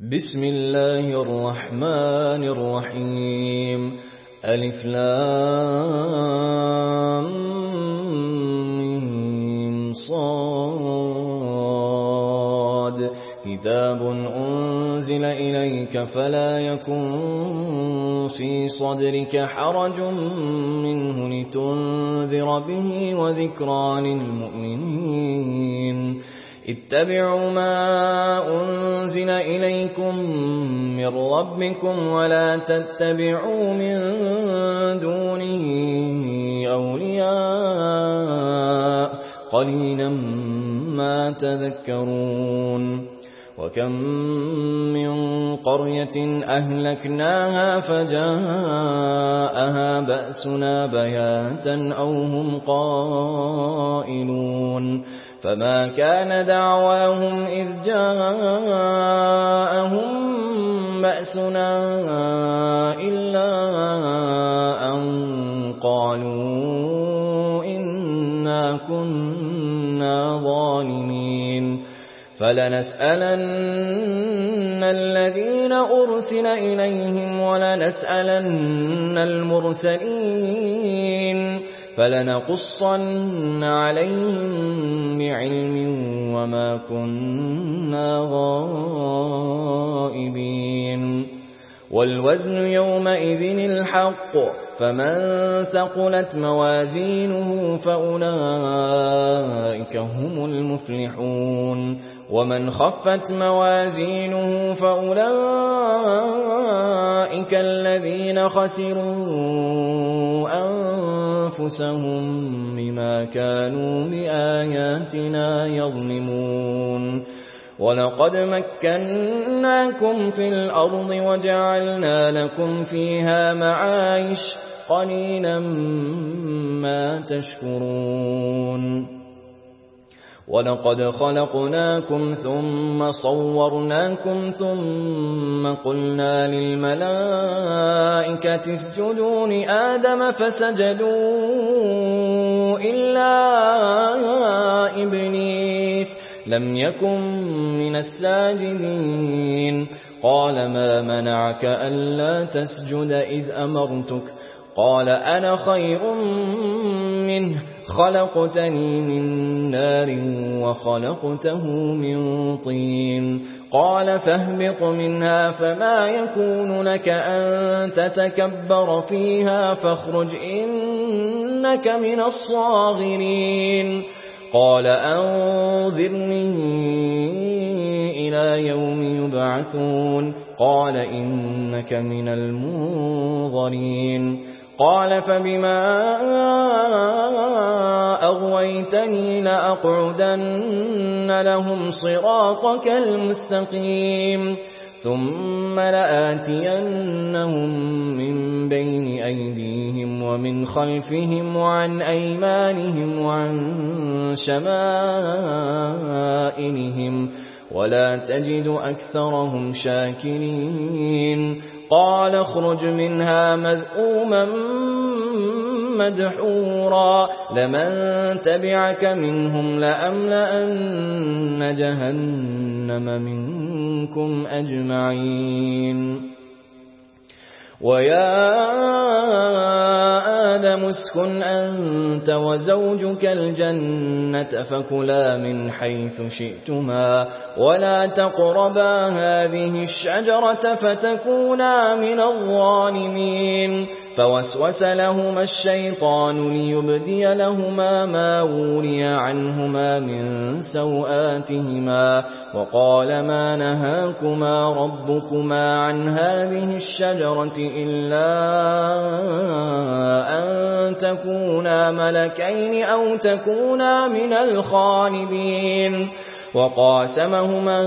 بسم الله الرحمن الرحيم ألف لام ميم صاد كتاب أنزل إليك فلا يكن في صدرك حرج منه لتنذر به وذكرى للمؤمنين اتبعوا ما أنزل إليكم من ربكم ولا تتبعوا من دونه أولياء قليلا ما تذكرون وكم من قرية أهلكناها فجاءها بأسنا بياتا أو هم قائلون فما كان دعواهم إذ جاءهم بأسنا إلا أن قالوا إنا كنا ظالمين فلنسألن الذين أرسل إليهم ولنسألن المرسلين فلنقصن عليهم بعلم وما كنا غائبين والوزن يومئذ الحق فمن ثقلت موازينه فأولئك هم المفلحون ومن خفت موازينه فأولئك الذين خسروا أنفسهم بما كانوا بآياتنا يظلمون ولقد مكناكم في الأرض وجعلنا لكم فيها معايش قليلا ما تشكرون ولقد خلقناكم ثم صورناكم ثم قلنا للملائكة اسجدوا لآدم فسجدوا إلا إبليس لم يكن من الساجدين قال ما منعك ألا تسجد إذ أمرتك قال أنا خير منه خلقتني من نار وخلقته من طين قال فاهبط منها فما يكون لك أن تتكبر فيها فاخرج إنك من الصاغرين قال أنظرني إلى يوم يبعثون قال إنك من المنظرين قال فبما أغويتني لأقعدن لهم صراطك المستقيم ثم لآتينهم من بين أيديهم ومن خلفهم وعن أيمانهم وعن شمائلهم ولا تجد أكثرهم شاكرين قال اخرج منها مذءوما مدحورا لمن تبعك منهم لأملأن جهنم منكم أجمعين ويا آدم اسكن أنت وزوجك الجنة فكلا من حيث شئتما ولا تقربا هذه الشجرة فتكونا من الظالمين فوسوس لهما الشيطان ليبدي لهما ما وري عنهما من سوآتهما وقال ما نهاكما ربكما عن هذه الشجرة إلا أن تكونا ملكين أو تكونا من الخالدين وقاسمهما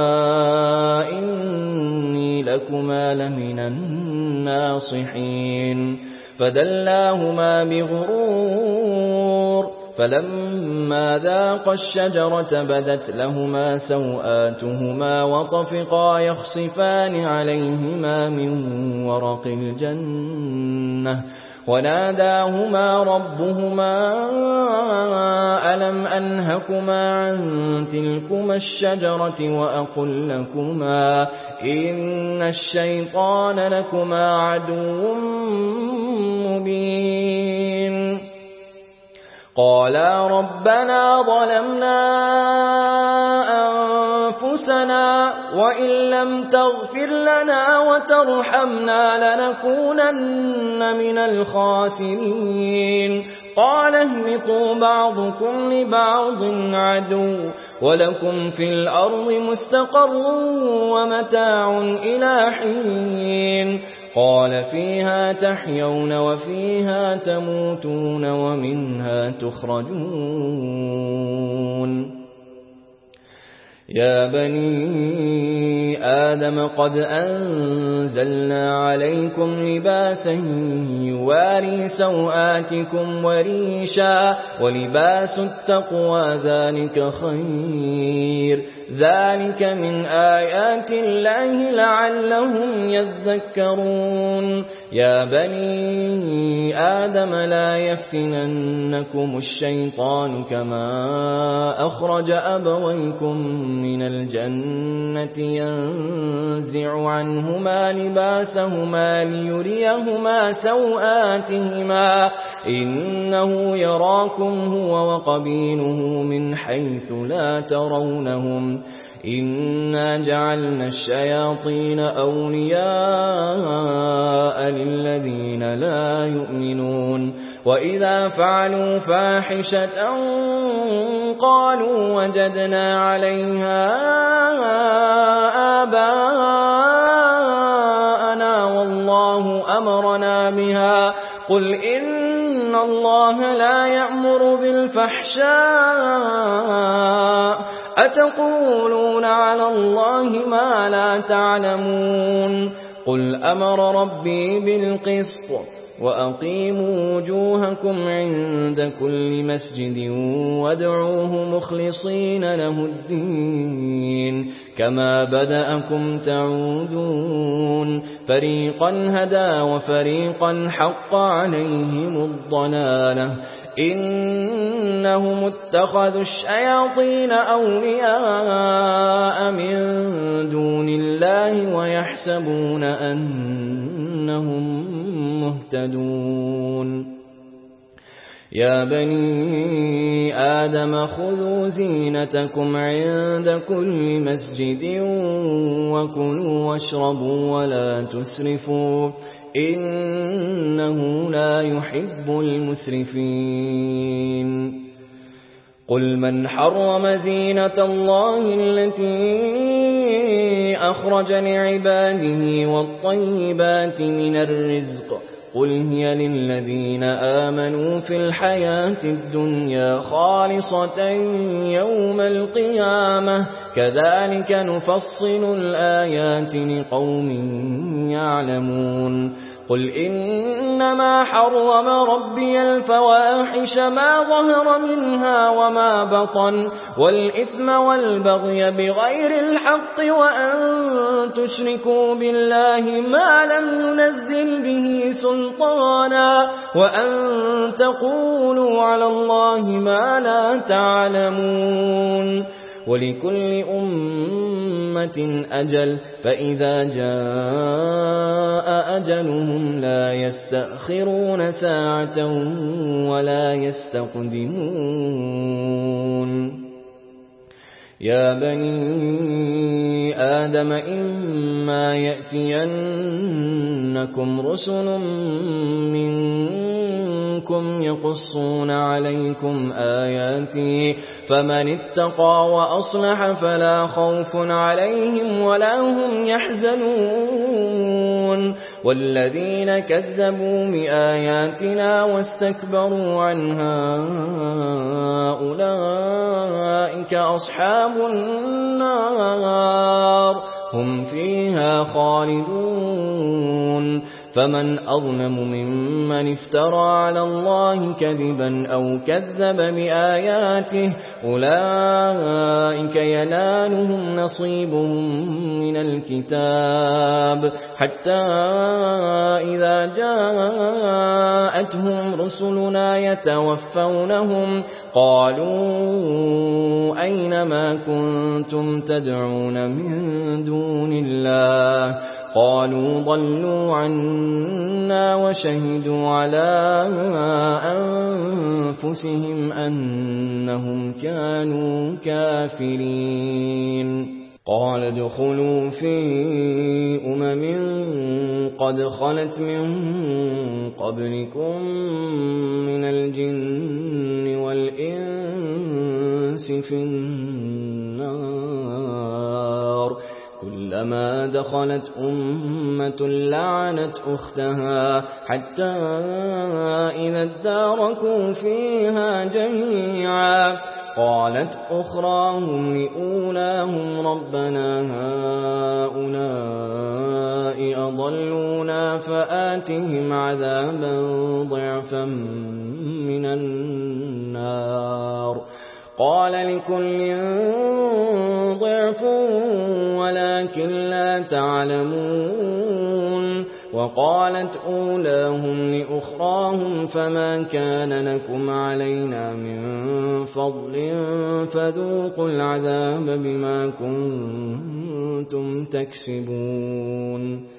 إني لكما لمن الناصحين فدلاهما بغرور فلما ذاقا الشجرة بدت لهما سوآتهما وطفقا يخصفان عليهما من ورق الجنة وناداهما ربهما ألم أنهكما عن تلكما الشجرة وأقل لكما إن الشيطان لكما عدو مبين قالا ربنا ظلمنا أنفسنا وإن لم تغفر لنا وترحمنا لنكونن من الخاسرين قال اهبطوا بعضكم لبعض عدو ولكم في الأرض مستقر ومتاع إلى حين قال فيها تحيون وفيها تموتون ومنها تخرجون يا بني آدم قد أنزلنا عليكم لباسا يواري سوآتكم وريشا ولباس التقوى ذلك خير ذلك من آيات الله لعلهم يذكرون يا بني آدم لا يفتننكم الشيطان كما أخرج أبويكم من الجنة ينزع عنهما لباسهما ليريهما سوآتهما إنه يراكم هو وقبيله من حيث لا ترونهم إنا جعلنا الشياطين أولياء للذين لا يؤمنون وإذا فعلوا فاحشة قالوا وجدنا عليها آباءنا والله أمرنا بها قل إن الله لا يأمر بالفحشاء أتقولون على الله ما لا تعلمون قل أمر ربي بالقسط وأقيموا وجوهكم عند كل مسجد وادعوه مخلصين له الدين كما بدأكم تعودون فريقا هدى وفريقا حق عليهم الضلالة إنهم اتخذوا الشياطين أولياء من دون الله ويحسبون أنهم مهتدون يا بني آدم خذوا زينتكم عند كل مسجد وكلوا واشربوا ولا تسرفوا إنه لا يحب المسرفين قل من حرم زينة الله التي أخرج لعباده والطيبات من الرزق قل هي للذين آمنوا في الحياة الدنيا خالصة يوم القيامة كذلك نفصل الآيات لقوم يعلمون قل إنما حرم ربي الفواحش ما ظهر منها وما بطن والإثم والبغي بغير الحق وأن تشركوا بالله ما لم ينزل به سلطانا وأن تقولوا على الله ما لا تعلمون ولكل أمة أجل فإذا جاء أجلهم لا يستأخرون ساعة ولا يستقدمون يا بني آدم إما يأتينكم رسل منكم يقصون عليكم آياتي فمن اتقى وأصلح فلا خوف عليهم ولا هم يحزنون والذين كذبوا بآياتنا واستكبروا عنها أولئك أصحاب النار هم فيها خالدون فمن أظلم ممن افترى على الله كذبا أو كذب بآياته أولئك ينالهم نصيبهم من الكتاب حتى إذا جاءتهم رسلنا يتوفونهم قالوا أين ما كنتم تدعون من دون الله قالوا ضلوا عنا وشهدوا على أنفسهم أنهم كانوا كافرين قال ادخلوا في قد خلت من قبلكم من الجن والإنس في النار كلما دخلت أمة لعنت أختها حتى إذا اداركوا فيها جميعا قالت أخراهم لأولاهم ربنا هؤلاء أضلونا فآتهم عذابا ضعفا من النار قال لكل ضعف ولكن لا تعلمون وقالت أولاهم لأخراهم فما كان لكم علينا من فضل فذوقوا العذاب بما كنتم تكسبون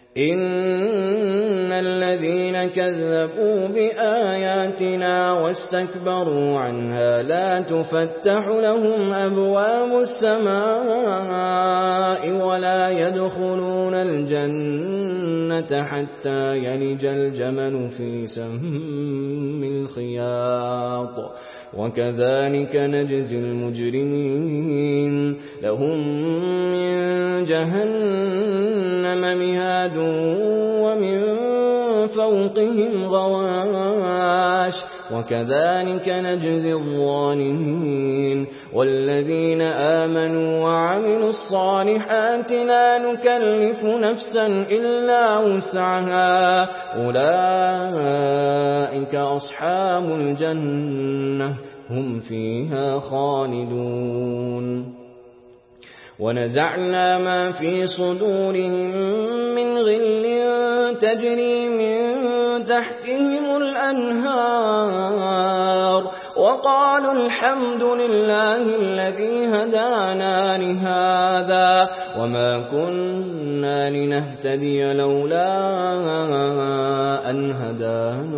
إن الذين كذبوا بآياتنا واستكبروا عنها لا تفتح لهم أبواب السماء ولا يدخلون الجنة حتى يلج الجمل في سم الخياط وكذلك نجزي المجرمين لهم من جهنم مهاد ومن فوقهم غواش وكذلك نجزي الظالمين والذين آمنوا وعملوا الصالحات لا نكلف نفسا إلا وسعها أولئك أصحاب الجنة هم فيها خالدون ونزعنا ما في صدورهم من غل تجري من تحتهم الأنهار وقالوا الحمد لله الذي هدانا لهذا وما كنا لنهتدي لولا أن هدانا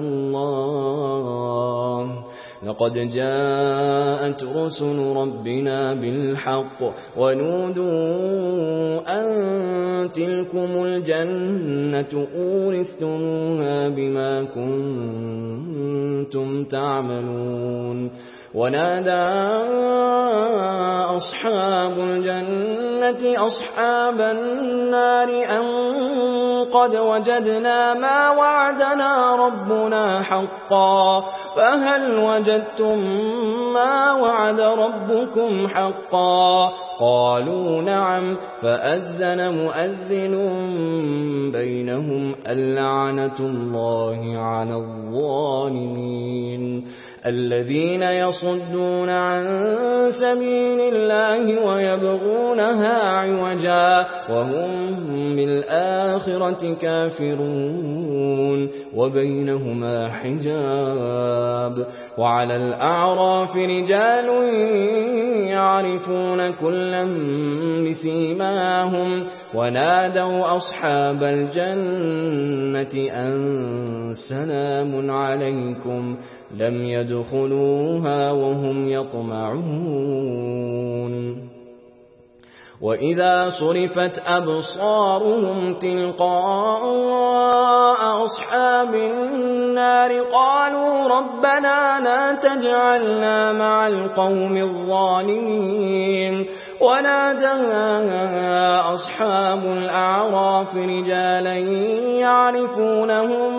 الله لقد جاءت رسل ربنا بالحق ونودوا أن تلكم الجنة أورثتموها بما كنتم تعملون ونادى أصحاب الجنة أصحاب النار أن قد وجدنا ما وعدنا ربنا حقا فهل وجدتم ما وعد ربكم حقا قالوا نعم فأذن مؤذن بينهم اللعنة الله على الظالمين الذين يصدون عن سبيل الله ويبغونها عوجا وهم بالآخرة كافرون وبينهما حجاب وعلى الأعراف رجال يعرفون كلا بسيماهم ونادوا أصحاب الجنة أن سلام عليكم لم يدخلوها وهم يطمعون وإذا صرفت أبصارهم تلقاء أصحاب النار قالوا ربنا لا تجعلنا مع القوم الظالمين ونادى أصحاب الأعراف رجالا يعرفونهم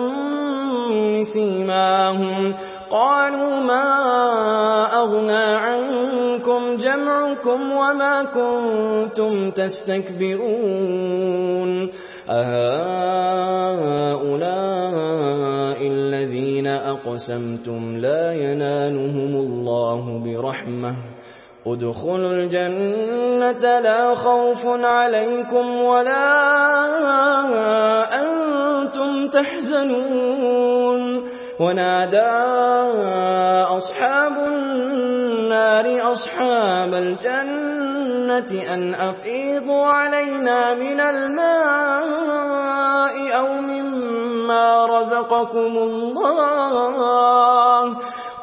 بسيماهم قالوا ما أغنى عنكم جمعكم وما كنتم تستكبرون أهؤلاء أقسمتم لا ينالهم الله برحمة ادخلوا الجنة لا خوف عليكم ولا أنتم تحزنون ونادى أصحاب النار أصحاب الجنة أن أفيضوا علينا من الماء أو مما رزقكم الله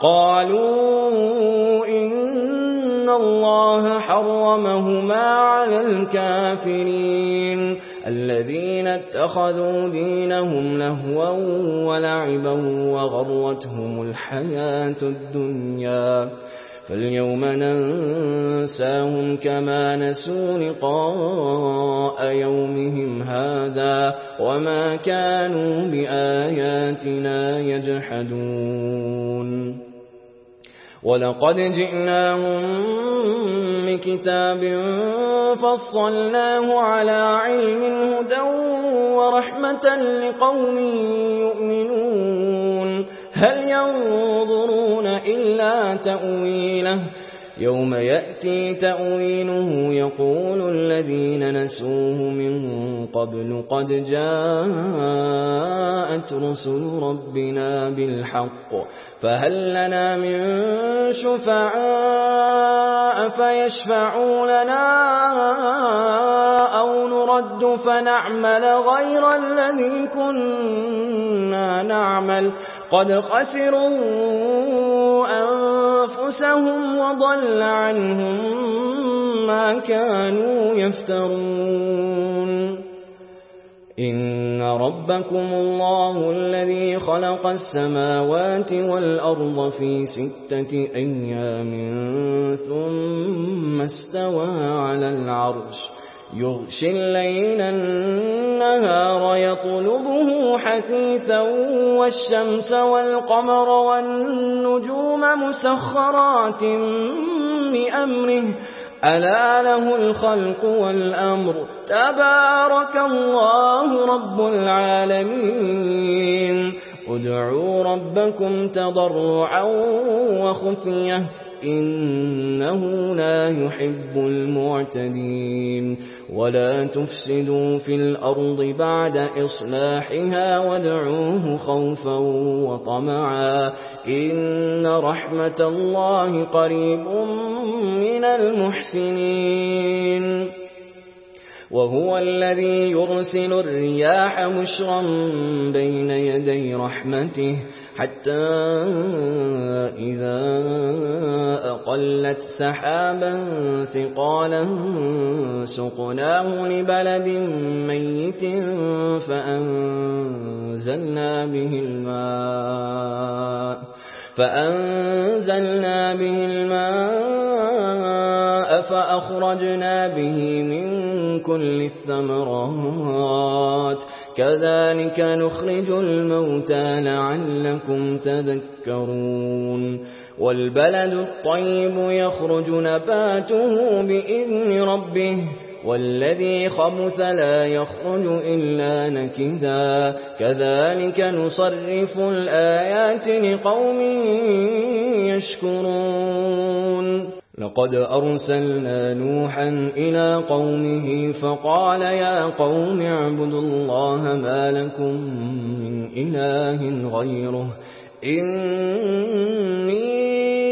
قالوا إن الله حرمهما على الكافرين الذين اتخذوا دينهم لهوا ولعبا وغرتهم الحياة الدنيا فاليوم ننساهم كما نسوا لقاء يومهم هذا وما كانوا بآياتنا يجحدون ولقد جئناهم بكتاب فصلناه على علم هدى ورحمة لقوم يؤمنون هل ينظرون إلا تأويله يوم يأتي تأويله يقول الذين نسوه من قبل قد جاءت رسل ربنا بالحق فهل لنا من شفعاء فيشفعوا لنا أو نرد فنعمل غير الذي كنا نعمل قد خسروا أنفسهم وضل عنهم ما كانوا يفترون إن ربكم الله الذي خلق السماوات والأرض في 6 أيام ثم استوى على العرش يغشي الليل النهار يطلبه حثيثا والشمس والقمر والنجوم مسخرات بأمره ألا له الخلق والأمر تبارك الله رب العالمين ادعوا ربكم تضرعا وخفية إنه لا يحب المعتدين ولا تفسدوا في الأرض بعد إصلاحها وادعوه خوفا وطمعا إن رحمة الله قريب من المحسنين وهو الذي يرسل الرياح بشرا بين يدي رحمته حتى إذا أقلت سحابا ثقالا سقناه لبلد ميت فأنزلنا به الماء فأخرجنا به من كل الثمرات كذلك نخرج الموتى لعلكم تذكرون والبلد الطيب يخرج نباته بإذن ربه والذي خبث لا يخرج إلا نكدا كذلك نصرف الآيات لقوم يشكرون لقد أرسلنا نوحا إلى قومه فقال يا قوم اعبدوا الله ما لكم من إله غيره إني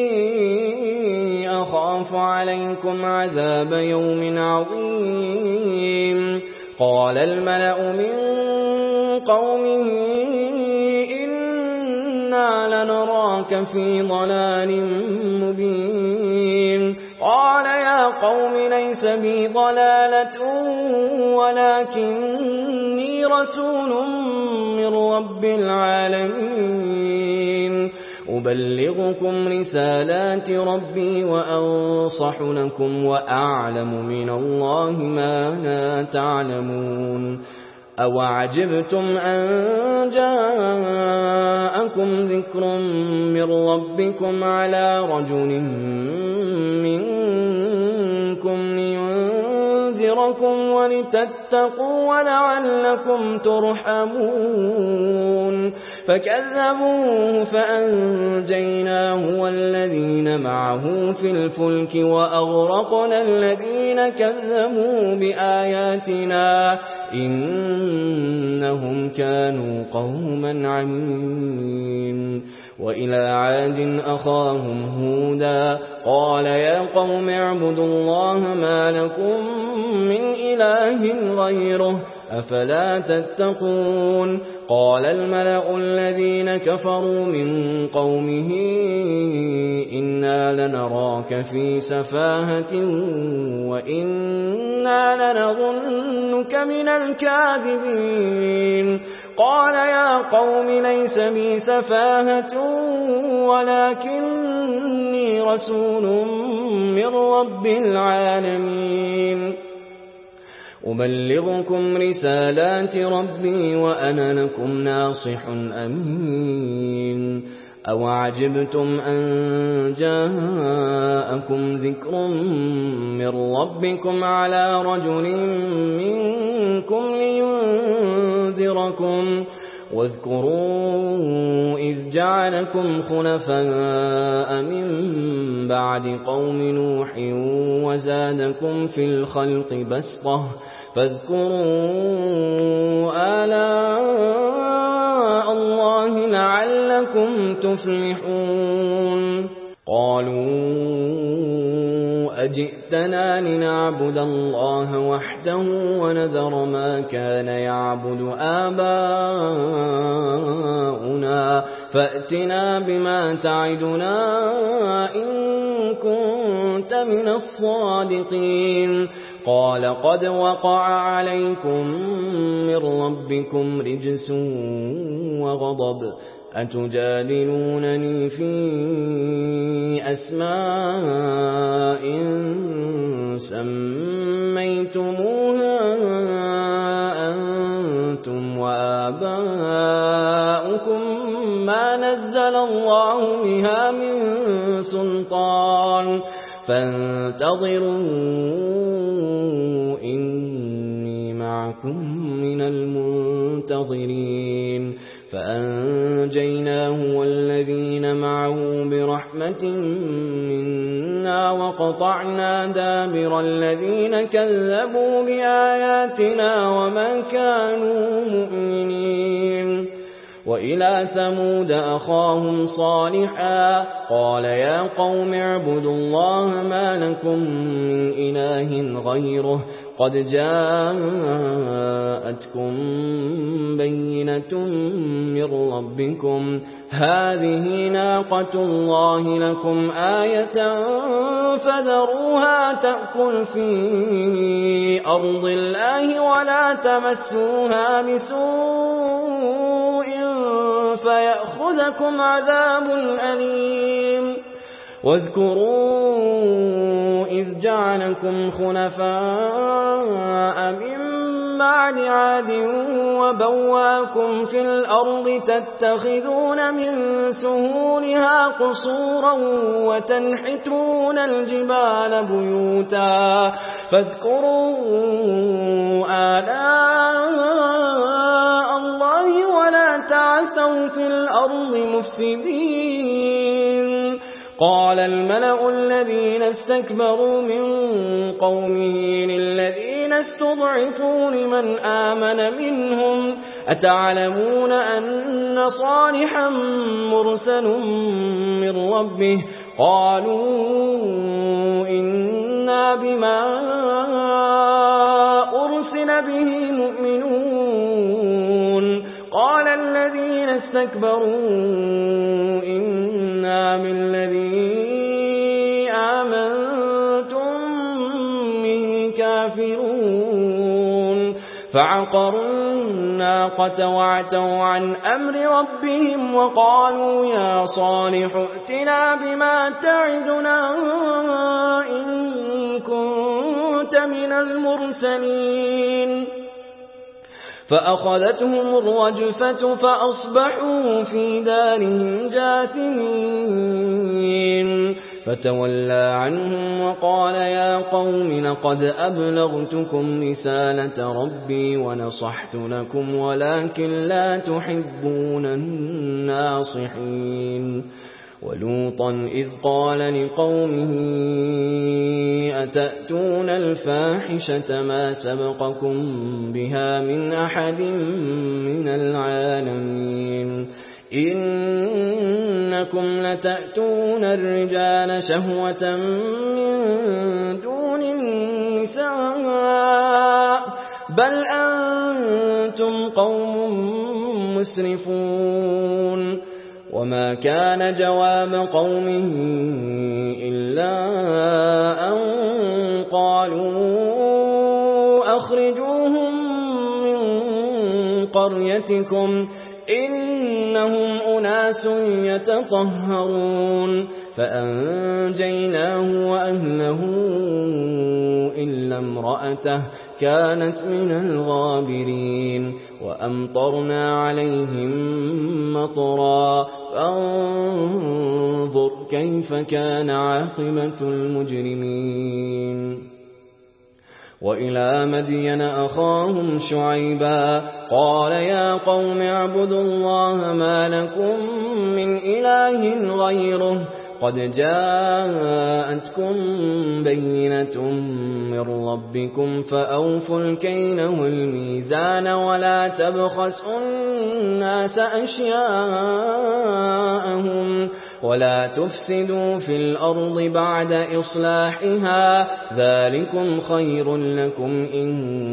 أخاف عليكم عذاب يوم عظيم قال الملأ من قومه إنا لنراك في ضلال مبين قال يا قوم ليس بي ضلالة ولكني رسول من رب العالمين أبلغكم رسالات ربي وأنصح لكم وأعلم من الله ما لا تعلمون أوعجبتم أن جاءكم ذكر من ربكم على رجل منكم لينذركم لينذركم ولتتقوا ولعلكم ترحمون فكذبوه فأنجيناه والذين معه في الفلك وأغرقنا الذين كذبوا بآياتنا إنهم كانوا قوما عمين وإلى عاد أخاهم هودا قال يا قوم اعبدوا الله ما لكم من إله غيره أفلا تتقون قال الملأ الذين كفروا من قومه إنا لنراك في سفاهة وإنا لنظنك من الكاذبين قال يا قوم ليس بي سفاهة ولكني رسول من رب العالمين أبلغكم رسالات ربي وأنا لكم ناصح أمين أوعجبتم أن جاءكم ذكر من ربكم على رجل منكم لينذركم واذكروا إذ جعلكم خلفاء من بعد قوم نوح وزادكم في الخلق بسطة فاذكروا آلاء الله لعلكم تفلحون قالوا أجئتنا لنعبد الله وحده ونذر ما كان يعبد آباؤنا فأتنا بما تعدنا إن كنت من الصادقين قال قد وقع عليكم من ربكم رجس وغضب أتجادلونني في أسماء سميتموها أنتم وآباؤكم ما نزل الله بها من سلطان فانتظروا إني معكم من المنتظرين فأنجيناه والذين معه برحمة منا وقطعنا دابر الذين كذبوا بآياتنا وما كانوا مؤمنين وإلى ثمود أخاهم صالحا قال يا قوم اعبدوا الله ما لكم من إله غيره قد جاءتكم بينة من ربكم هذه ناقة الله لكم آية فذروها تأكل في أرض الله ولا تمسوها بسوء فيأخذكم عذاب أليم واذكروا إذ جعلكم خلفاء من بعد عاد وبواكم في الأرض تتخذون من سهولها قصورا وتنحتون الجبال بيوتا فاذكروا آلاء الله ولا تعثوا في الأرض مفسدين قال الملأ الذين استكبروا من قومه للذين استضعفوا لمن آمن منهم أتعلمون أن صالحا مرسل من ربه قالوا إنا بما أرسل به مؤمنون قال الذين استكبروا إنا بالذي آمنتم به كافرون فعقروا الناقة وعتوا عن أمر ربهم وقالوا يا صالح ائتنا بما تعدنا إن كنت من المرسلين فأخذتهم الرجفة فأصبحوا في دارهم جاثمين فتولى عنهم وقال يا قوم لقد أبلغتكم رسالة ربي ونصحت لكم ولكن لا تحبون الناصحين. ولوطا إذ قال لقومه أتأتون الفاحشة ما سبقكم بها من أحد من العالمين إنكم لتأتون الرجال شهوة من دون النساء بل أنتم قوم مسرفون. وما كان جواب قومه إلا أن قالوا أخرجوهم من قريتكم إنهم أناس يتطهرون فأنجيناه وأهله إلا امرأته كانت من الغابرين وأمطرنا عليهم مطرا فانظر كيف كان عاقبة المجرمين. وإلى مدين أخاهم شعيبا قال يا قوم اعبدوا الله ما لكم من إله غيره قد جاءتكم بينة من ربكم فأوفوا الكيل والميزان ولا تبخسوا الناس أشياءهم ولا تفسدوا في الأرض بعد إصلاحها ذلكم خير لكم إن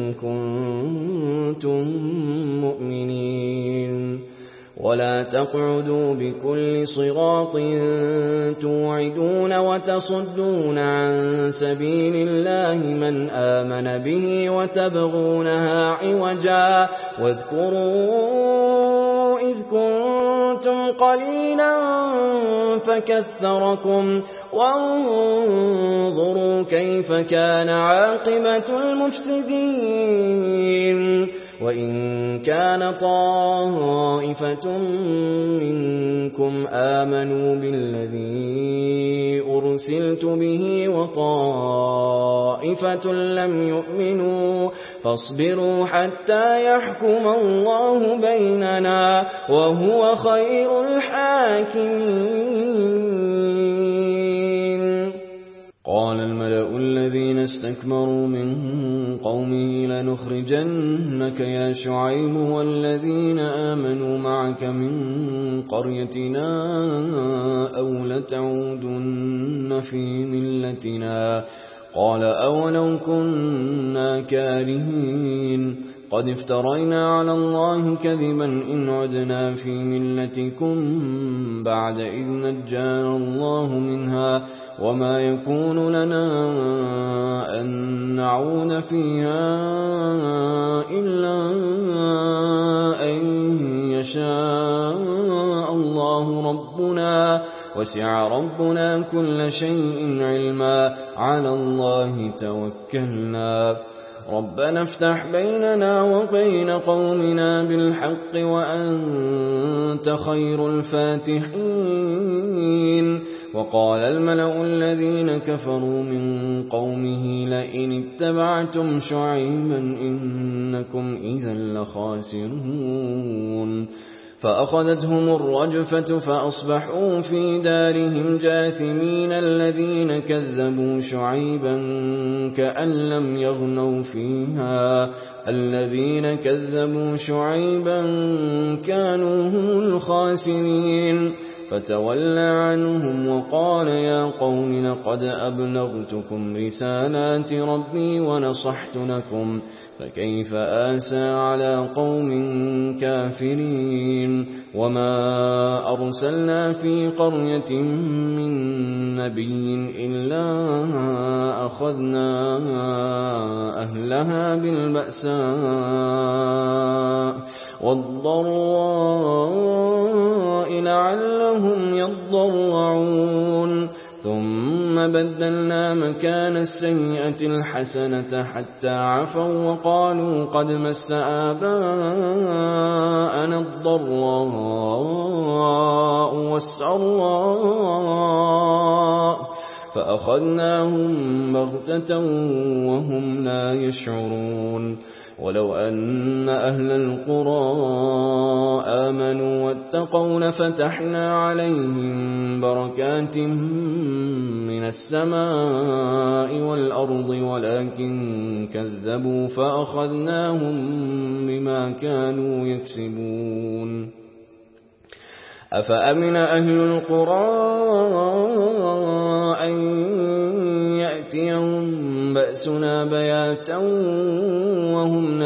كنتم مؤمنين. ولا تقعدوا بكل صراط توعدون وتصدون عن سبيل الله من آمن به وتبغونها عوجا واذكروا إذ كنتم قليلا فكثركم وانظروا كيف كان عاقبة المفسدين. وإن كان طائفة منكم آمنوا بالذي أرسلت به وطائفة لم يؤمنوا فاصبروا حتى يحكم الله بيننا وهو خير الحاكمين. قال الملأ الذين استكبروا من قومه لنخرجنك يا شعيب والذين آمنوا معك من قريتنا أو لتعودن في ملتنا قال أولو كنا كارهين قد افترينا على الله كذبا إن عدنا في ملتكم بعد إذ نجانا الله منها وما يكون لنا أن نعود فيها إلا أن يشاء الله ربنا وسع ربنا كل شيء علما على الله توكلنا ربنا افتح بيننا وبين قومنا بالحق وأنت خير الفاتحين. وقال الملأ الذين كفروا من قومه لئن اتبعتم شعيبا إنكم إذا لخاسرون فأخذتهم الرجفة فأصبحوا في دارهم جاثمين الذين كذبوا شعيبا كأن لم يغنوا فيها الذين كذبوا شعيبا كانوا هم الخاسرين فتولى عنهم وقال يا قوم لقد أبلغتكم رسالات ربي ونصحت لكم فكيف آسى على قوم كافرين. وما أرسلنا في قرية من نبي إلا أخذنا أهلها بالبأساء والضراء لعلهم يضرعون ثم بدلنا مكان السيئة الحسنة حتى عفوا وقالوا قد مس آباءنا الضراء والسراء فأخذناهم بغتة وهم لا يشعرون ولو أن أهل القرى آمنوا واتقوا لفتحنا عليهم بركات من السماء والأرض ولكن كذبوا فأخذناهم بما كانوا يكسبون أفأمن أهل القرى أن يأتيهم بأسنا بياتا وهم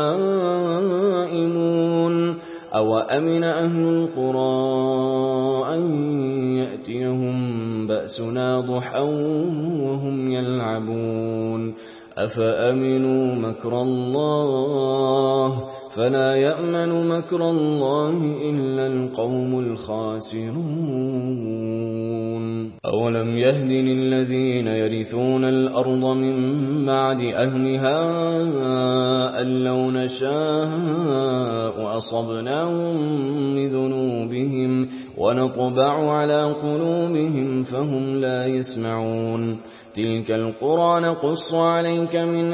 نائمون أو أمن أهل القرى أن يأتيهم بأسنا ضحى وهم يلعبون أفأمنوا مكر الله فلا يأمن مكر الله إلا القوم الخاسرون أولم يهد للذين يرثون الأرض من بعد أهلها أن لو نشاء أصبناهم بذنوبهم ونطبع على قلوبهم فهم لا يسمعون تلك القرى نقص عليك من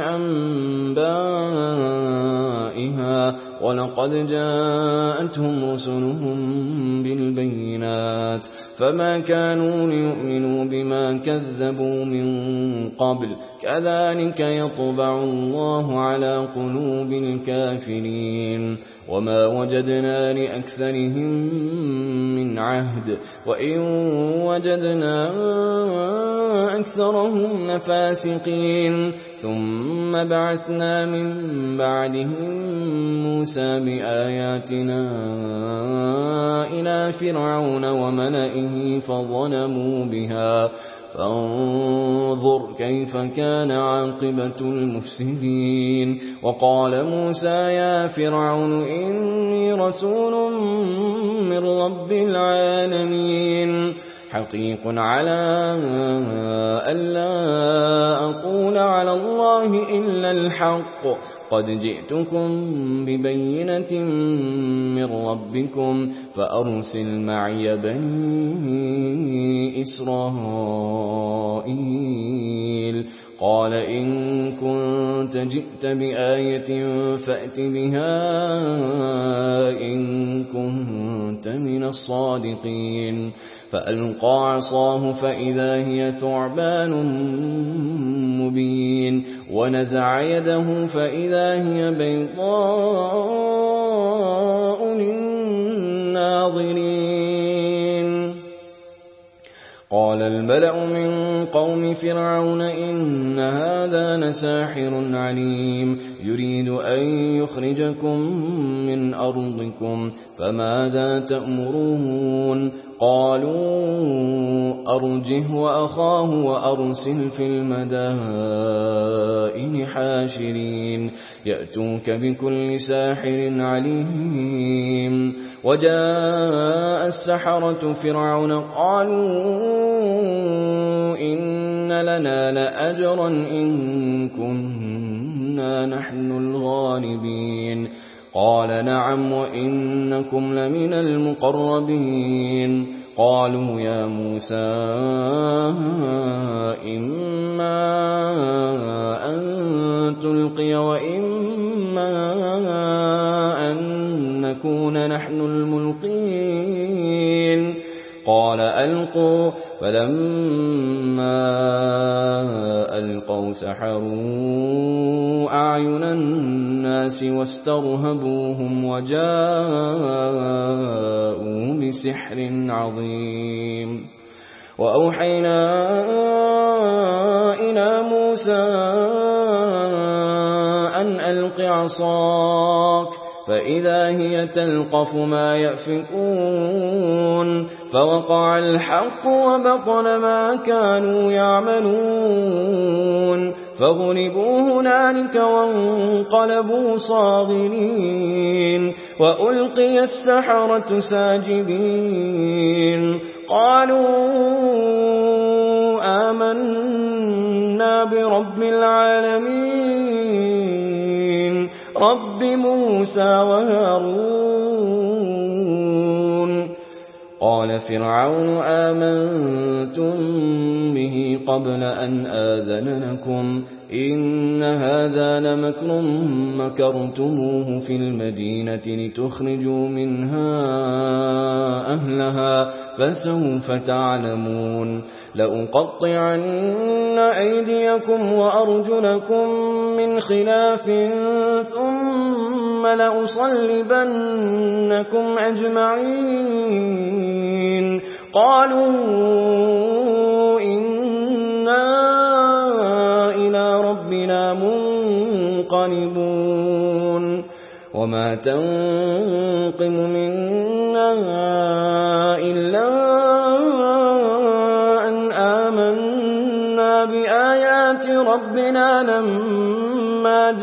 أنبائها ولقد جاءتهم رسلهم بالبينات فما كانوا ليؤمنوا بما كذبوا من قبل كذلك يطبع الله على قلوب الكافرين وما وجدنا لأكثرهم من عهد وإن وجدنا أكثرهم لفاسقين ثم بعثنا من بعدهم موسى بآياتنا إلى فرعون وملئه فظلموا بها فانظر كيف كان عاقبة المفسدين وقال موسى يا فرعون إني رسول من رب العالمين حقيق على ألا أقول على الله إلا الحق قد جئتكم ببينة من ربكم فأرسل معي بني إسرائيل قال إن كنت جئت بآية فأت بها إن كنت من الصادقين فألقى عصاه فإذا هي ثعبان مبين ونزع يده فإذا هي بيضاء للناظرين قال الملأ من قوم فرعون إن هذا لساحر عليم يريد أن يخرجكم من أرضكم فماذا تأمرون قالوا أرجه وأخاه وأرسل في المدائن حاشرين يأتوك بكل ساحر عليم وجاء السحرة فرعون قالوا إن لنا لأجرا إن كنا نحن الغالبين قال نعم وإنكم لمن المقربين قالوا يا موسى إما أن تلقي وإما أن نكون نحن الملقين قال ألقوا فلما ألقوا سحروا أعين الناس واسترهبوهم وجاءوا بسحر عظيم وأوحينا إلى موسى أن ألق عصاك فإذا هي تلقف ما يأفكون فوقع الحق وبطل ما كانوا يعملون فغلبوا هنالك وانقلبوا صاغرين وألقي السحرة ساجدين قالوا آمنا برب العالمين رب موسى وهارون قال فرعون آمنتم به قبل أن آذن لكم إن هذا لمكر مكرتموه في المدينة لتخرجوا منها أهلها فسوف تعلمون لأقطعن أيديكم وأرجلكم من خلاف ثم لأصلبنكم أجمعين قالوا إنا إلى ربنا منقلبون وما تنقم منا إلا أن آمنا بآيات ربنا لما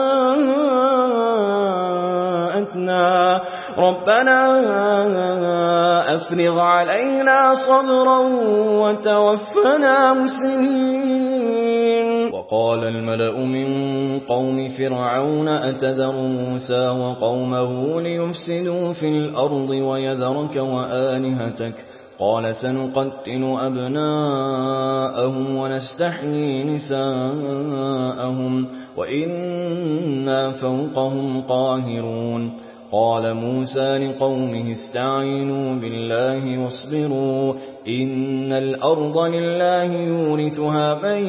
جاءتنا ربنا أفرغ علينا صبرا وتوفنا مسلمين وقال الملأ من قوم فرعون أتذر موسى وقومه ليفسدوا في الأرض ويذرك وآلهتك قال سنقتل أبناءهم ونستحيي نساءهم وإنا فوقهم قاهرون قال موسى لقومه استعينوا بالله واصبروا إن الأرض لله يورثها من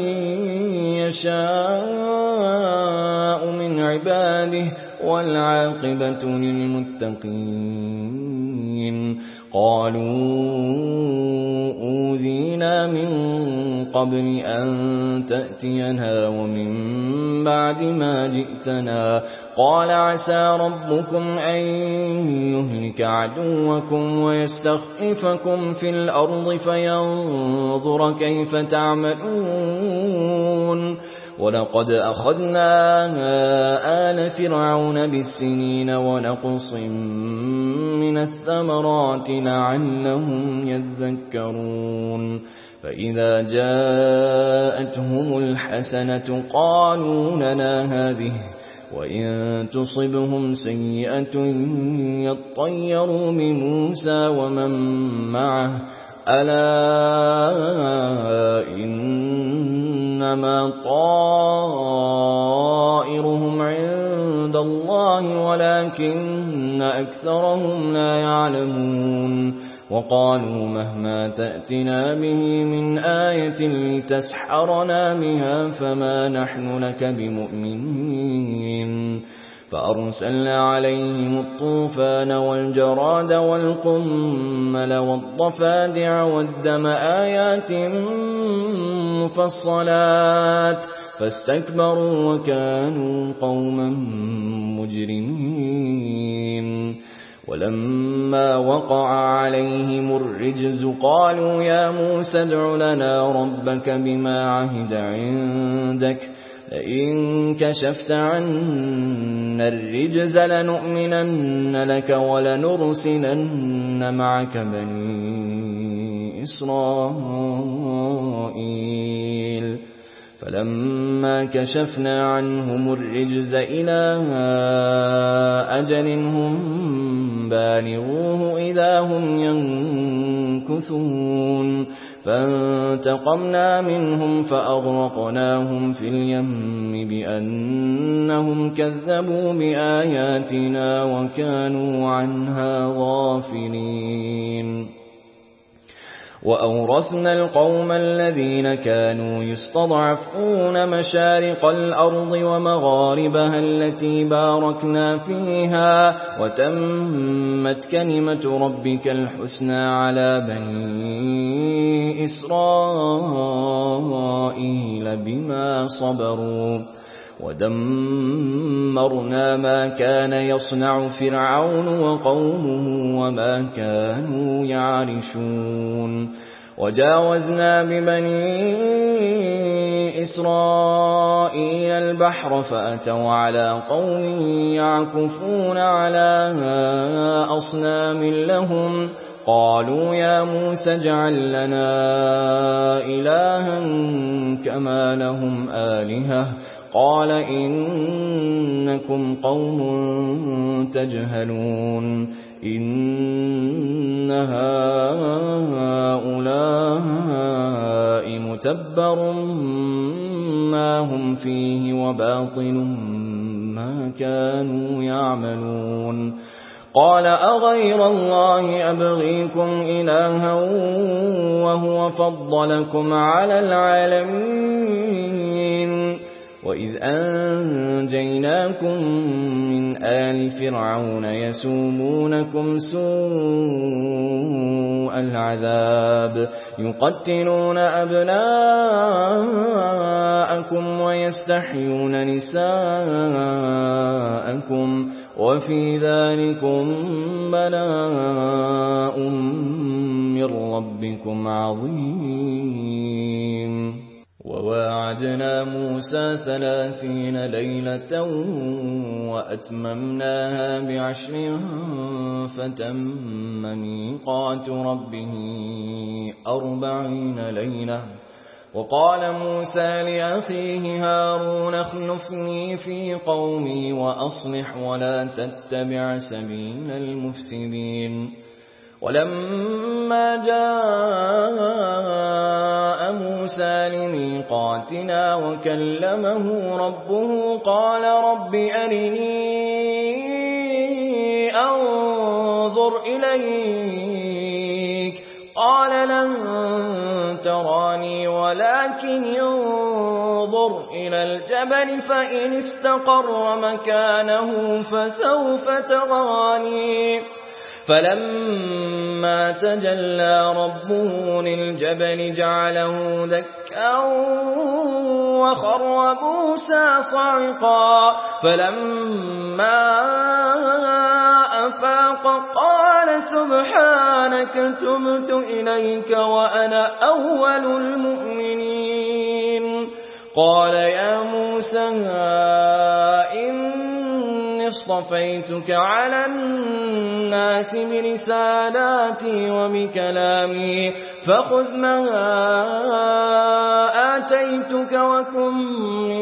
يشاء من عباده والعاقبة للمتقين قالوا أوذينا من قبل أن تأتينا ومن بعد ما جئتنا قال عسى ربكم أن يهلك عدوكم ويستخلفكم في الأرض فينظر كيف تعملون ولقد أخذنا آل فرعون بالسنين ونقص من الثمرات لعلهم يذكرون فإذا جاءتهم الحسنة قالوا لنا هذه وإن تصبهم سيئة يطيروا بموسى ومن معه ألا إنما طائرهم عند الله ولكن أكثرهم لا يعلمون وقالوا مهما تأتنا به من آية لتسحرنا بها فما نحن لك بمؤمنين فأرسلنا عليهم الطوفان والجراد والقمل والضفادع والدم آيات مفصلات فاستكبروا وكانوا قوما مجرمين ولما وقع عليهم الرجز قالوا يا موسى ادع لنا ربك بما عهد عندك لئن كشفت عنا الرجز لنؤمنن لك ولنرسلن معك بني إسرائيل فلما كشفنا عنهم الرجز إلى أجل هم بالغوه إذا هم ينكثون فانتقمنا منهم فأغرقناهم في اليم بأنهم كذبوا بآياتنا وكانوا عنها غافلين وأورثنا القوم الذين كانوا يستضعفون مشارق الأرض ومغاربها التي باركنا فيها وتمت كلمة ربك الحسنى على بني إسرائيل بما صبروا ودمرنا ما كان يصنع فرعون وقومه وما كانوا يعرشون وجاوزنا ببني إسرائيل البحر فأتوا على قوم يعكفون على أصنام لهم قالوا يا موسى اجعل لنا إلها كما لهم آلهة قال إنكم قوم تجهلون إن هؤلاء متبر ما هم فيه وباطل ما كانوا يعملون قال أغير الله أبغيكم إلها وهو فضلكم على العالمين وإذ أنجيناكم من آل فرعون يسومونكم سوء العذاب يقتلون أبناءكم ويستحيون نساءكم وفي ذلكم بلاء من ربكم عظيم وواعدنا موسى 30 ليلة وأتممناها ب10 فتم ميقات ربه 40 ليلة وقال موسى لأخيه هارون اخلفني في قومي وأصلح ولا تتبع سبيل المفسدين ولما جاء موسى لميقاتنا وكلمه ربه قال رب أرني أنظر إليك قال لن تراني ولكن انظر إلى الجبل فإن استقر مكانه فسوف تراني فلما تجلى ربه للجبل جعله دكا وخر موسى صعقا فلما أفاق قال سبحانك تبت إليك وأنا أول المؤمنين قال يا موسى إني اصطفيتك على الناس برسالاتي وبكلامي فخذ ما آتيتك وكن من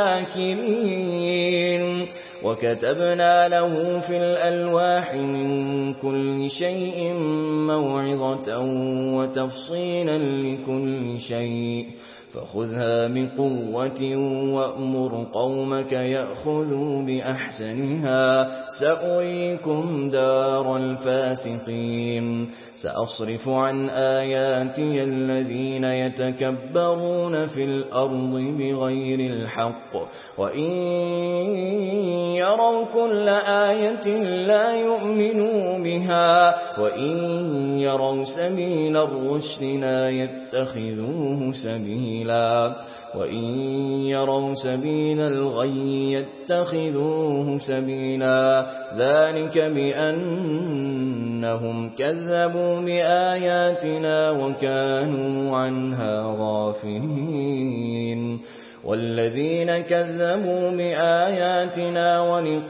الشاكرين وكتبنا له في الألواح من كل شيء موعظة وتفصيلا لكل شيء فخذها بقوة وأمر قومك يأخذوا بأحسنها سأريكم دار الفاسقين سأصرف عن آياتي الذين يتكبرون في الأرض بغير الحق وإن يروا كل آية لا يؤمنوا بها وإن يروا سبيل الرشد لا يتخذوه سبيلا وإن يروا سبيل الغي يتخذوه سبيلا ذلك بأنهم كذبوا بآياتنا وكانوا عنها غافلين والذين كذبوا بآياتنا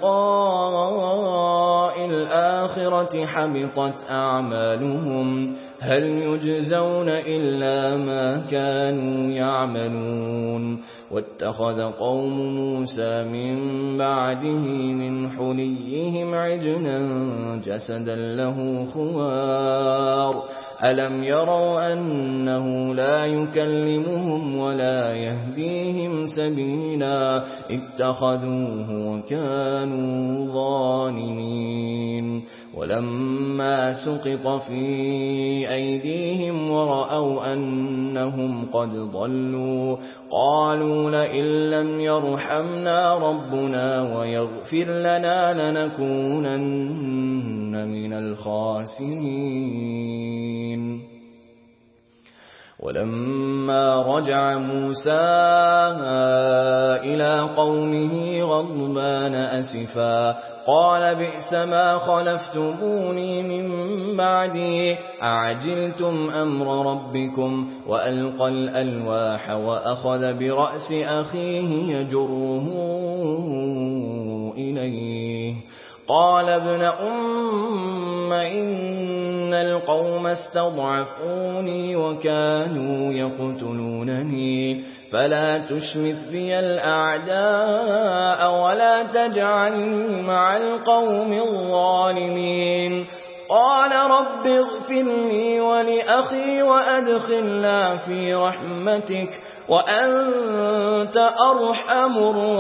ولقاء الآخرة حبطت أعمالهم هل يجزون إلا ما كانوا يعملون واتخذ قوم موسى من بعده من حليهم عجلا جسدا له خوار ألم يروا أنه لا يكلمهم ولا يهديهم سبيلا اتخذوه وكانوا ظالمين ولما سقط في أيديهم ورأوا أنهم قد ضلوا قالوا لئن لم يرحمنا ربنا ويغفر لنا لنكونن من الخاسرين ولما رجع موسى إلى قومه غضبان أسفا قال بئس ما خلفتموني من بعدي أعجلتم أمر ربكم وألقى الألواح وأخذ برأس أخيه يجره إليه قال ابن أم إن القوم استضعفوني وكانوا يقتلونني فلا تشمت بي الأعداء ولا تجعلني مع القوم الظالمين. قال رب اغفر لي ولأخي وأدخلنا في رحمتك وأنت أرحم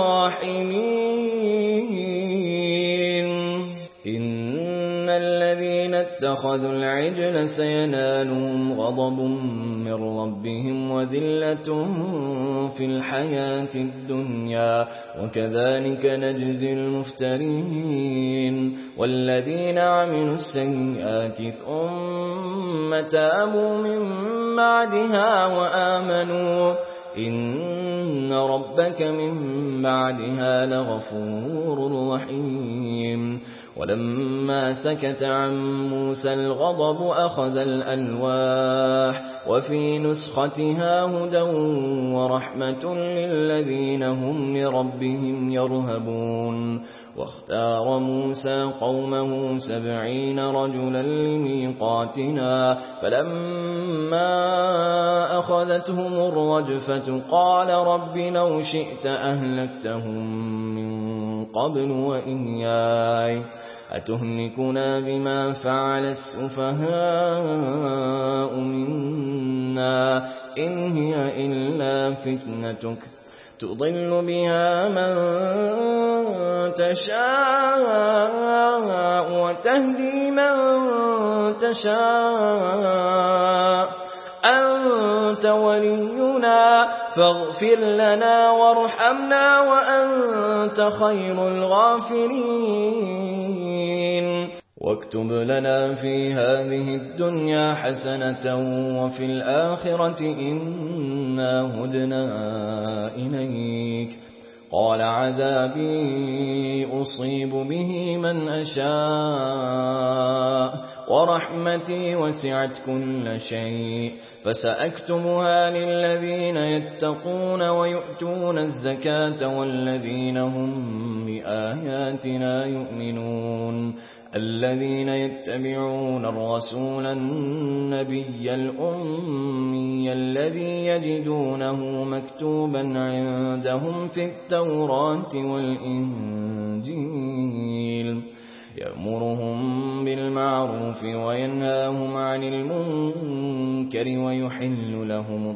الراحمين. إن الذين اتخذوا العجل سينالهم غضب من ربهم وذلة في الحياة الدنيا وكذلك نجزي المفترين. والذين عملوا السيئات ثم تابوا من بعدها وآمنوا إن ربك من بعدها لغفور رحيم. ولما سكت عن موسى الغضب أخذ الألواح وفي نسختها هدى ورحمة للذين هم لربهم يرهبون. واختار موسى قومه 70 رجلا لميقاتنا فلما أخذتهم الرجفة قال رب لو شئت أهلكتهم من قبل وإياي أتهلكنا بما فعل السفهاء منا إن هي إلا فتنتك تضل بها من تشاء وتهدي من تشاء أنت ولينا فاغفر لنا وارحمنا وأنت خير الغافرين. واكتب لنا في هذه الدنيا حسنة وفي الآخرة إنا هدنا إليك. قال عذابي أصيب به من أشاء ورحمتي وسعت كل شيء فسأكتبها للذين يتقون ويؤتون الزكاة والذين هم بآياتنا يؤمنون. الذين يتبعون الرسول النبي الأمي الذي يجدونه مكتوبا عندهم في التوراة والإنجيل يأمرهم بالمعروف وينهاهم عن المنكر ويحل لهم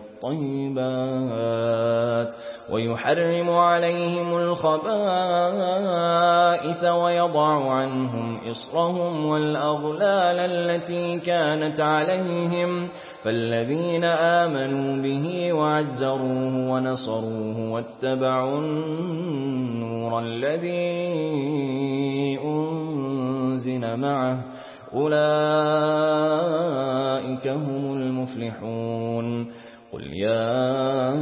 الطيبات ويحرم عليهم الخبائث ويضع عنهم إصرهم والأغلال التي كانت عليهم فالذين آمنوا به وعزروه ونصروه واتبعوا النور الذي أنزل معه أولئك هم المفلحون. قل يا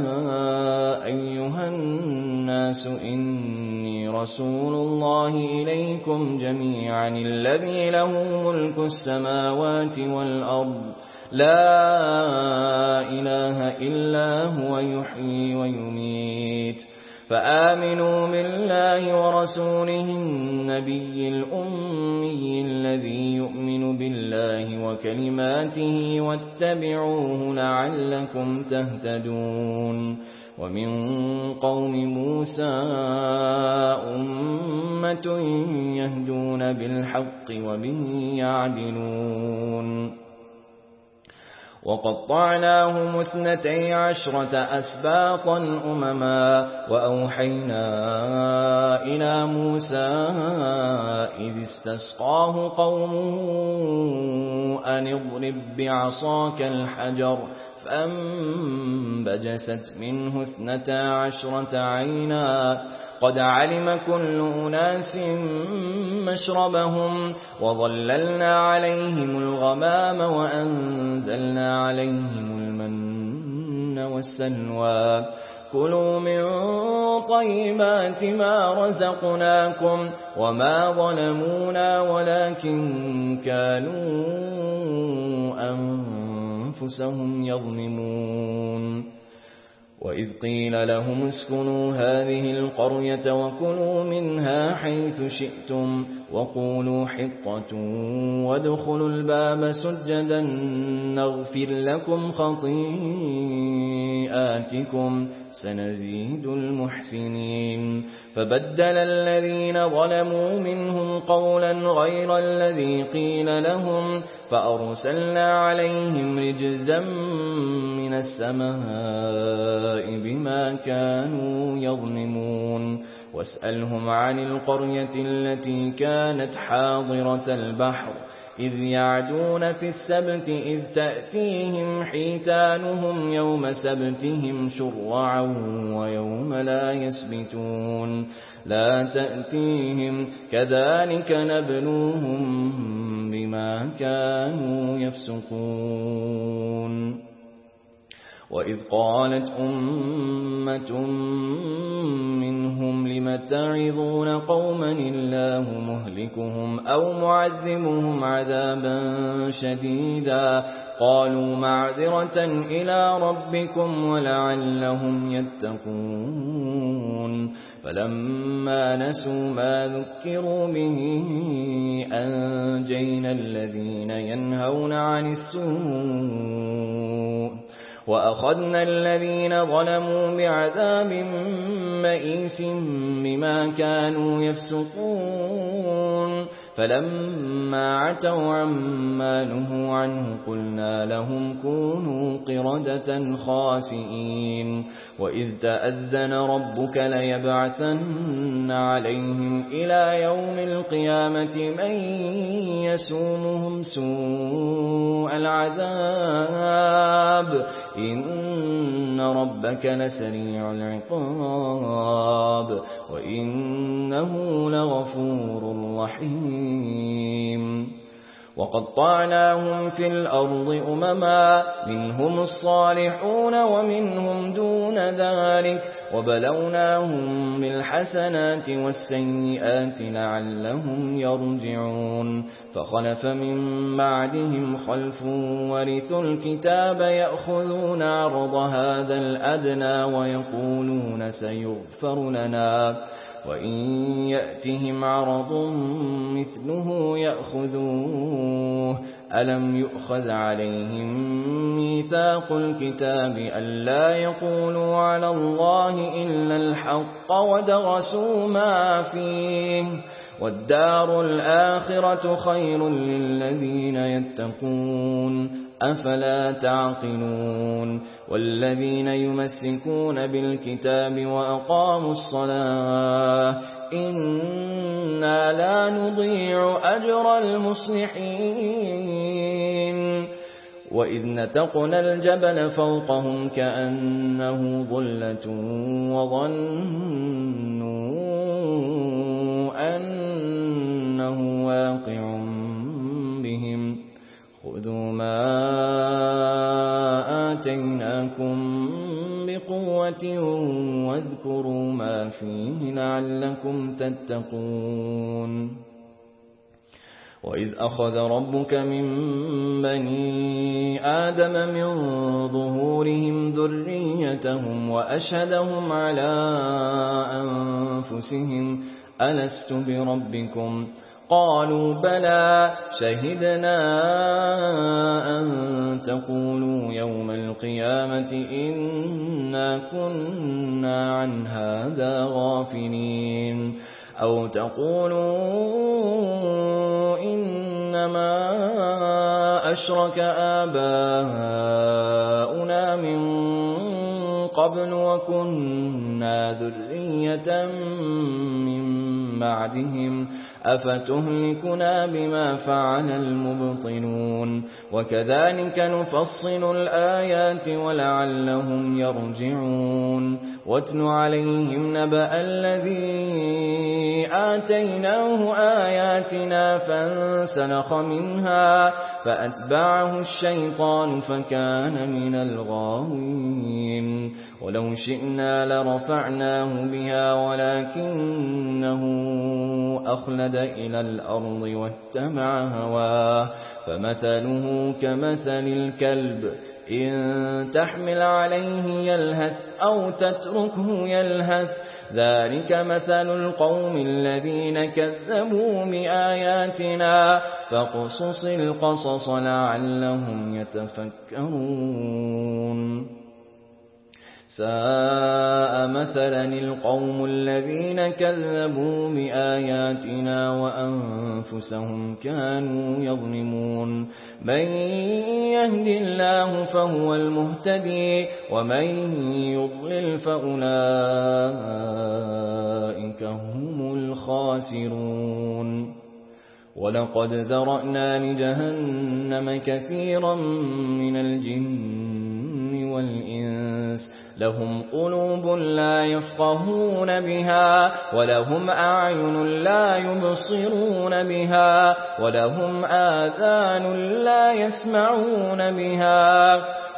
أيها الناس إني رسول الله إليكم جميعا الذي له ملك السماوات والأرض لا إله إلا هو يحيي ويميت فآمنوا بالله ورسوله النبي الأمي الذي يؤمن بالله وكلماته واتبعوه لعلكم تهتدون. ومن قوم موسى أمة يهدون بالحق وبه يعدلون. وقطعناهم 12 أسباطا أمما وأوحينا إلى موسى إذ استسقاه قومه أن اضرب بعصاك الحجر فانبجست منه 12 عينا قد علم كل أناس مشربهم وظللنا عليهم الغمام وأنزلنا عليهم المن والسلوى كلوا من طيبات ما رزقناكم وما ظلمونا ولكن كانوا أنفسهم يظلمون. وإذ قيل لهم اسكنوا هذه القرية وكلوا منها حيث شئتم وقولوا حطة وادخلوا الباب سجدا نغفر لكم خطيئاتكم سنزيد المحسنين فبدل الذين ظلموا منهم قولا غير الذي قيل لهم فأرسلنا عليهم رجزا من السماء بما كانوا يظلمون واسألهم عن القرية التي كانت حاضرة البحر إذ يعدون في السبت إذ تأتيهم حيتانهم يوم سبتهم شرعا ويوم لا يسبتون لا تأتيهم كذلك نبلوهم بما كانوا يفسقون وإذ قالت أمة منهم لم تعظون قوما الله مهلكهم أو معذبهم عذابا شديدا قالوا معذرة إلى ربكم ولعلهم يتقون فلما نسوا ما ذكروا به أنجينا الذين ينهون عن السوء وأخذنا الذين ظلموا بعذاب مئيس بما كانوا يفسقون فلما عتوا عما نهوا عنه قلنا لهم كونوا قردة خاسئين وإذ تأذن ربك ليبعثن عليهم إلى يوم القيامة من يسومهم سوء العذاب إن ربك لسريع العقاب وإنه لغفور رحيم وقطعناهم في الأرض أمما منهم الصالحون ومنهم دون ذلك وبلوناهم بالحسنات والسيئات لعلهم يرجعون فخلف من بعدهم خلف ورثوا الكتاب يأخذون عرض هذا الأدنى ويقولون سيغفر لنا وإن يأتهم عرض مثله يأخذوه ألم يؤخذ عليهم ميثاق الكتاب ألا يقولوا على الله إلا الحق ودرسوا ما فيه والدار الآخرة خير للذين يتقون أفلا تعقلون والذين يمسكون بالكتاب وأقاموا الصلاة إنا لا نضيع أجر المصلحين وإذ نتقنا الجبل فوقهم كأنه ظلة وظنوا أنه واقع بهم خذوا ما آتيناكم بقوة واذكروا ما فيه لعلكم تتقون وإذ أخذ ربك من بني آدم من ظهورهم ذريتهم وأشهدهم على أنفسهم ألست بربكم قالوا بلى شهدنا أن تقولوا يوم القيامة إنا كنا عن هذا غافلين أو تقولوا إنما أشرك آباؤنا من قبل وكنا ذرية من بعدهم أفتهلكنا بما فعل المبطلون وكذلك نفصل الآيات ولعلهم يرجعون واتل عليهم نبأ الذي آتيناه آياتنا فانسلخ منها فأتبعه الشيطان فكان من الغاوين ولو شئنا لرفعناه بها ولكنه أخلد إلى الأرض واتبع هواه فمثله كمثل الكلب إن تحمل عليه يلهث أو تتركه يلهث ذلك مثل القوم الذين كذبوا بآياتنا فاقصص القصص لعلهم يتفكرون ساء مثلا القوم الذين كذبوا بآياتنا وأنفسهم كانوا يظلمون من يهد الله فهو المهتدي ومن يضلل فأولئك هم الخاسرون ولقد ذرأنا لجهنم كثيرا من الجن والإنس لهم قلوب لا يفقهون بها ولهم أعين لا يبصرون بها ولهم آذان لا يسمعون بها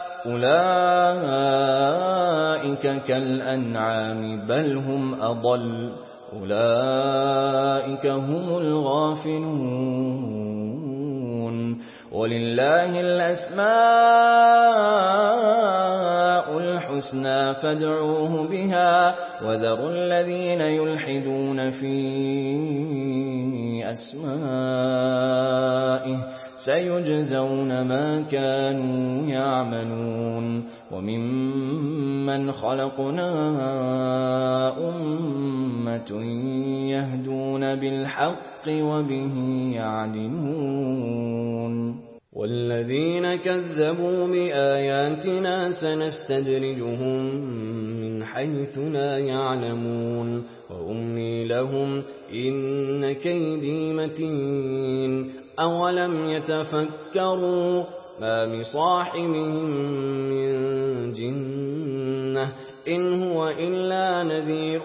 أولئك كالأنعام بل هم أضل أولئك هم الغافلون ولله الأسماء الحسنى فادعوه بها وذروا الذين يلحدون في أسمائه سيجزون ما كانوا يعملون وممن خلقنا أمة يهدون بالحق وبه يعدلون والذين كذبوا بآياتنا سنستدرجهم من حيث لا يعلمون وأملي لهم إن كيدي متين أولم يتفكروا ما بصاحبهم من جنة إن هو إلا نذير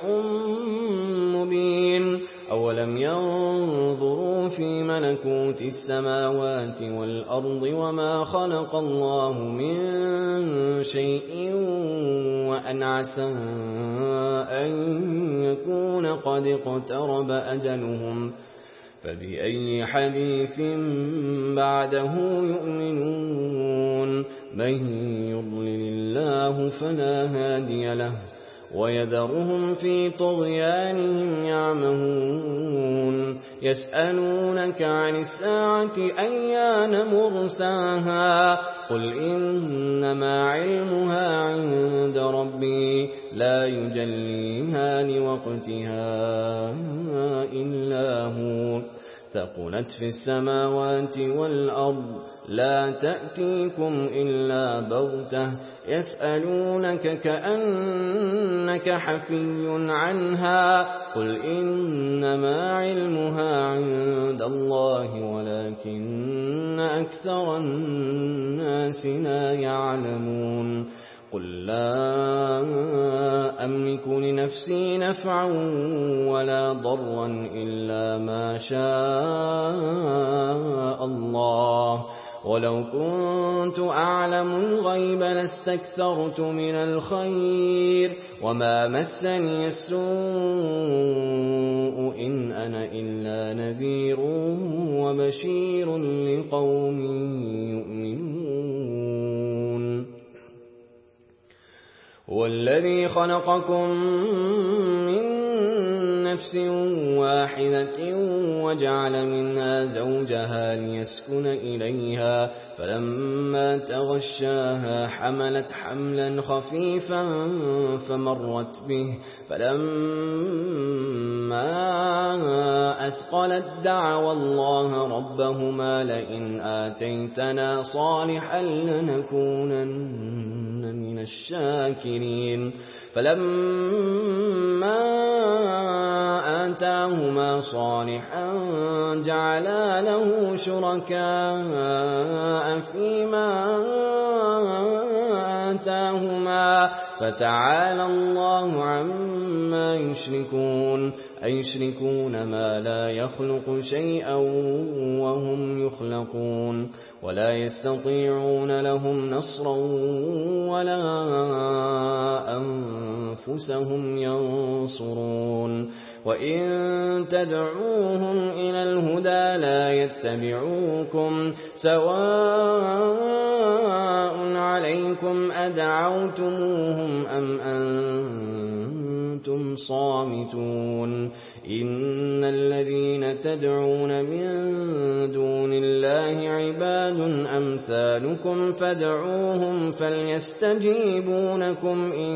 مبين أولم ينظروا في ملكوت السماوات والأرض وما خلق الله من شيء وأن عسى أن يكون قد اقترب أجلهم فبأي حديث بعده يؤمنون من يضلل الله فلا هادي له ويذرهم في طغيانهم يعمهون يسألونك عن الساعة أيان مرساها قل إنما علمها عند ربي لا يجليها لوقتها إلا هو ثقلت في السماوات والأرض لا تأتيكم إلا بغتة يسألونك كأنك حفي عنها قل إنما علمها عند الله ولكن أكثر الناس لا يعلمون قل لا أملك لنفسي نفعا ولا ضرا إلا ما شاء الله ولو كنت أعلم الغيب لاستكثرت من الخير وما مسني السوء إن أنا إلا نذير وبشير لقوم يؤمنون والذي خلقكم من نفس واحدة وجعل منها زوجها ليسكن إليها فلما تغشاها حملت حملا خفيفا فمرت به فلما أثقلت دعوا الله ربهما لئن آتيتنا صالحا لنكونن من الشاكرين فلما آتاهما صالحا جعلا له شركاء فيما آتاهما فتعالى الله عما يشركون أيشركون ما لا يخلق شيئا وهم يخلقون ولا يستطيعون لهم نصرا ولا أنفسهم ينصرون وإن تدعوهم إلى الهدى لا يتبعوكم سواء عليكم أدعوتموهم أم أنتم وأنتم صامتون إن الذين تدعون من دون الله عباد أمثالكم فادعوهم فليستجيبوا لكم إن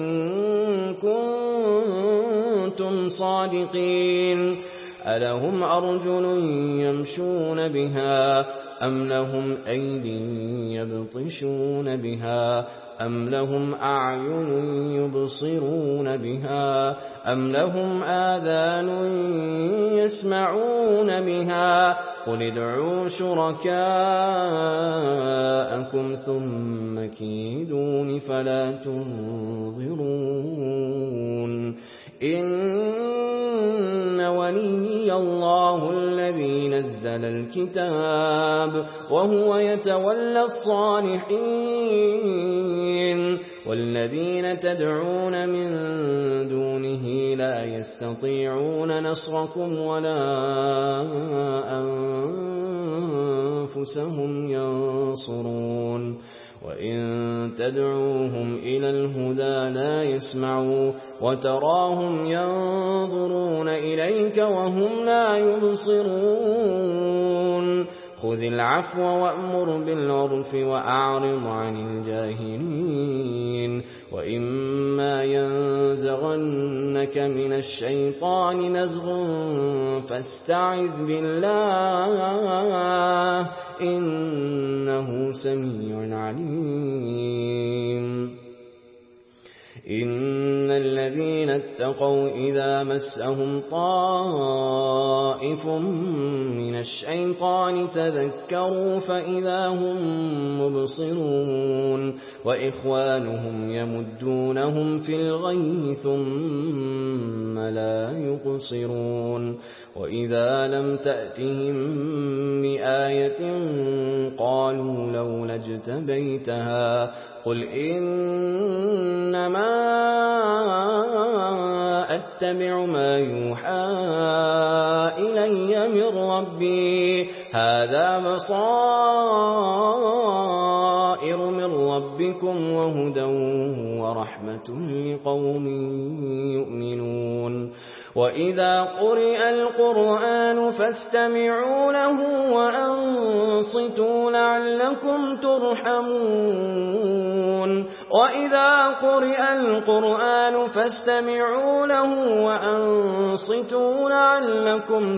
كنتم صادقين ألهم أرجل يمشون بها أم لهم أيد يبطشون بها أم لهم أعين يبصرون بها أم لهم آذان يسمعون بها قل ادعوا شركاءكم ثم كيدون فلا تنظرون إن ولي الله الذي نزل الكتاب وهو يتولى الصالحين والذين تدعون من دونه لا يستطيعون نصركم ولا أنفسهم ينصرون وإن تدعوهم إلى الهدى لا يسمعوا وتراهم ينظرون إليك وهم لا يبصرون خذ العفو وأمر بالعرف وأعرض عن الجاهلين وإما ينزغنك من الشيطان نزغ فاستعذ بالله إنه سميع عليم إن الذين اتقوا إذا مسهم طائف من الشيطان تذكروا فإذا هم مبصرون وإخوانهم يمدونهم في الغي ثم لا يقصرون وإذا لم تأتهم بآية قالوا لولا اجتبيتها قل إنما أتبع ما يوحى إلي من ربي هذا بصائر من ربكم وهدى ورحمة لقوم يؤمنون وإذا قرئ القرآن فاستمعوا له وأنصتوا لعلكم ترحمون وإذا قرئ القرآن فاستمعوا له وأنصتوا لعلكم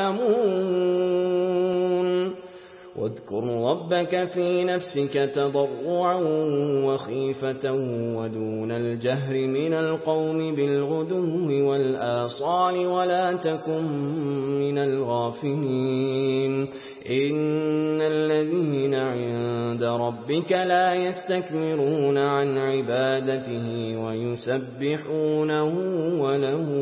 ترحمون واذكر ربك في نفسك تضرعا وخيفة ودون الجهر من القول بالغدو والآصال ولا تكن من الغافلين إن الذين عند ربك لا يستكبرون عن عبادته ويسبحونه وله